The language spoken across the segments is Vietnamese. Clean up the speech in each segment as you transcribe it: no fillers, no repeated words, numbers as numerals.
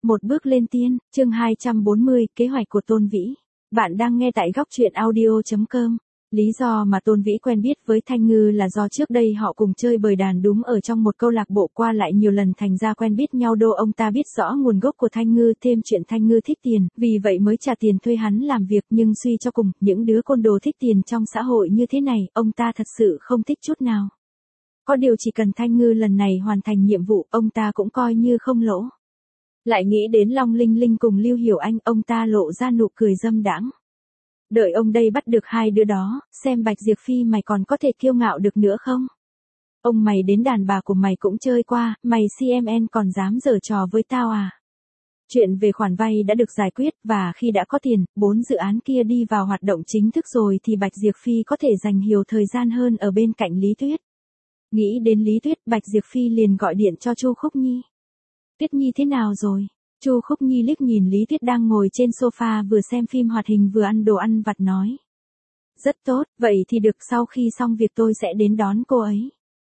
Một bước lên tiên, chương 240, kế hoạch của Tôn Vĩ. Bạn đang nghe tại góc truyện audio.com. Lý do mà Tôn Vĩ quen biết với Thanh Ngư là do trước đây họ cùng chơi bời đàn đúng ở trong một câu lạc bộ, qua lại nhiều lần thành ra quen biết nhau. Ông ta biết rõ nguồn gốc của Thanh Ngư, thêm chuyện Thanh Ngư thích tiền, vì vậy mới trả tiền thuê hắn làm việc, nhưng suy cho cùng, những đứa côn đồ thích tiền trong xã hội như thế này, ông ta thật sự không thích chút nào. Có điều chỉ cần Thanh Ngư lần này hoàn thành nhiệm vụ, ông ta cũng coi như không lỗ. Lại nghĩ đến Long Linh Linh cùng Lưu Hiểu Anh, ông ta lộ ra nụ cười dâm đãng. Đợi ông đây bắt được hai đứa đó, xem Bạch Diệp Phi mày còn có thể kiêu ngạo được nữa không? Ông mày đến đàn bà của mày cũng chơi qua, mày CMN còn dám giở trò với tao à? Chuyện về khoản vay đã được giải quyết, và khi đã có tiền, 4 dự án kia đi vào hoạt động chính thức rồi thì Bạch Diệp Phi có thể dành nhiều thời gian hơn ở bên cạnh Lý Tuyết. Nghĩ đến Lý Tuyết, Bạch Diệp Phi liền gọi điện cho Chu Khúc Nhi. Tuyết Nhi thế nào rồi? Chu Khúc Nhi liếc nhìn Lý Tuyết đang ngồi trên sofa vừa xem phim hoạt hình vừa ăn đồ ăn vặt nói. Rất tốt, vậy thì được, sau khi xong việc tôi sẽ đến đón cô ấy.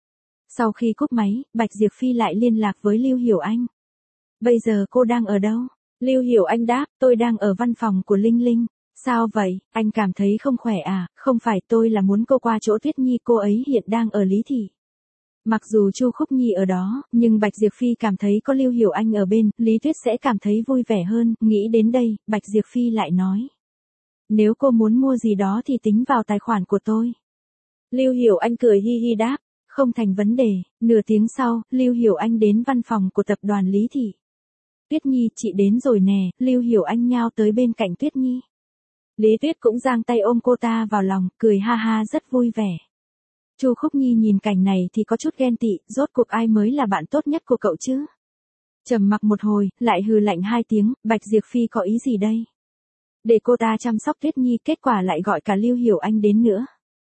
Sau khi cúp máy, Bạch Diệp Phi lại liên lạc với Lưu Hiểu Anh. Bây giờ cô đang ở đâu? Lưu Hiểu Anh đáp, tôi đang ở văn phòng của Linh Linh. Sao vậy, anh cảm thấy không khỏe à? Không phải, tôi là muốn cô qua chỗ Tuyết Nhi, cô ấy hiện đang ở Lý Thị. Mặc dù Chu Khúc Nhi ở đó, nhưng Bạch Diệp Phi cảm thấy có Lưu Hiểu Anh ở bên, Lý Tuyết sẽ cảm thấy vui vẻ hơn. Nghĩ đến đây, Bạch Diệp Phi lại nói. Nếu cô muốn mua gì đó thì tính vào tài khoản của tôi. Lưu Hiểu Anh cười hi hi đáp, không thành vấn đề. Nửa tiếng sau, Lưu Hiểu Anh đến văn phòng của tập đoàn Lý Thị. Tuyết Nhi, chị đến rồi nè. Lưu Hiểu Anh nhao tới bên cạnh Tuyết Nhi. Lý Tuyết cũng giang tay ôm cô ta vào lòng, cười ha ha rất vui vẻ. Chu Khúc Nhi nhìn cảnh này thì có chút ghen tị, rốt cuộc ai mới là bạn tốt nhất của cậu chứ? Trầm mặc một hồi, lại hừ lạnh hai tiếng, Bạch Diệp Phi có ý gì đây? Để cô ta chăm sóc Tuyết Nhi, kết quả lại gọi cả Lưu Hiểu Anh đến nữa.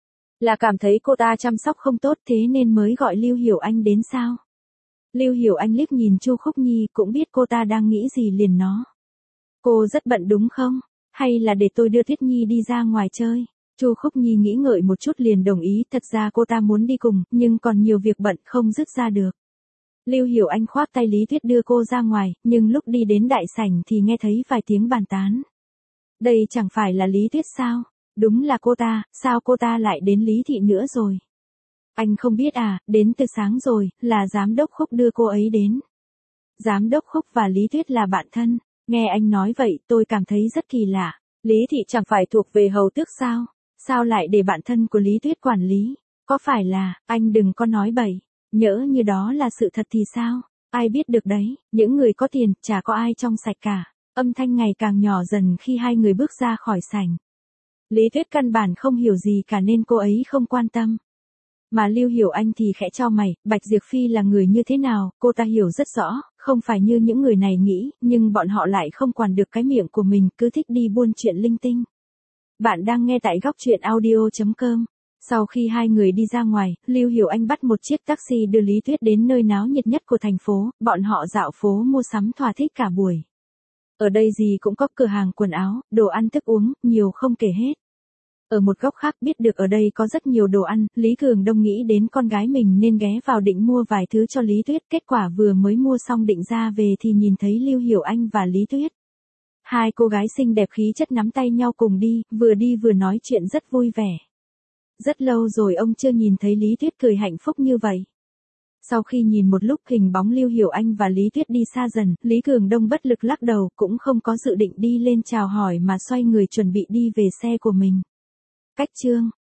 Là cảm thấy cô ta chăm sóc không tốt thế nên mới gọi Lưu Hiểu Anh đến sao? Lưu Hiểu Anh liếc nhìn Chu Khúc Nhi, cũng biết cô ta đang nghĩ gì liền nó. Cô rất bận đúng không? Hay là để tôi đưa Tuyết Nhi đi ra ngoài chơi? Chu Khúc Nhi nghĩ ngợi một chút liền đồng ý, thật ra cô ta muốn đi cùng, nhưng còn nhiều việc bận không dứt ra được. Lưu Hiểu Anh khoác tay Lý Tuyết đưa cô ra ngoài, nhưng lúc đi đến đại sảnh thì nghe thấy vài tiếng bàn tán. Đây chẳng phải là Lý Tuyết sao? Đúng là cô ta, sao cô ta lại đến Lý Thị nữa rồi? Anh không biết à, đến từ sáng rồi, là giám đốc Khúc đưa cô ấy đến. Giám đốc Khúc và Lý Tuyết là bạn thân, nghe anh nói vậy tôi cảm thấy rất kỳ lạ. Lý Thị chẳng phải thuộc về hầu tước sao? Sao lại để bạn thân của Lý Tuyết quản lý? Có phải là, anh đừng có nói bậy, nhỡ như đó là sự thật thì sao? Ai biết được đấy, những người có tiền, chả có ai trong sạch cả. Âm thanh ngày càng nhỏ dần khi hai người bước ra khỏi sảnh. Lý Tuyết căn bản không hiểu gì cả nên cô ấy không quan tâm. Mà Lưu Hiểu Anh thì khẽ chau mày, Bạch Diệp Phi là người như thế nào, cô ta hiểu rất rõ, không phải như những người này nghĩ, nhưng bọn họ lại không quản được cái miệng của mình, cứ thích đi buôn chuyện linh tinh. Bạn đang nghe tại góc truyện audio.com. Sau khi hai người đi ra ngoài, Lưu Hiểu Anh bắt một chiếc taxi đưa Lý Tuyết đến nơi náo nhiệt nhất của thành phố, bọn họ dạo phố mua sắm thỏa thích cả buổi. Ở đây gì cũng có, cửa hàng quần áo, đồ ăn thức uống, nhiều không kể hết. Ở một góc khác biết được ở đây có rất nhiều đồ ăn, Lý Cường Đông nghĩ đến con gái mình nên ghé vào định mua vài thứ cho Lý Tuyết, kết quả vừa mới mua xong định ra về thì nhìn thấy Lưu Hiểu Anh và Lý Tuyết. Hai cô gái xinh đẹp khí chất nắm tay nhau cùng đi vừa nói chuyện rất vui vẻ. Rất lâu rồi ông chưa nhìn thấy Lý Tuyết cười hạnh phúc như vậy. Sau khi nhìn một lúc hình bóng Lưu Hiểu Anh và Lý Tuyết đi xa dần, Lý Cường Đông bất lực lắc đầu, cũng không có dự định đi lên chào hỏi mà xoay người chuẩn bị đi về xe của mình. Cách chương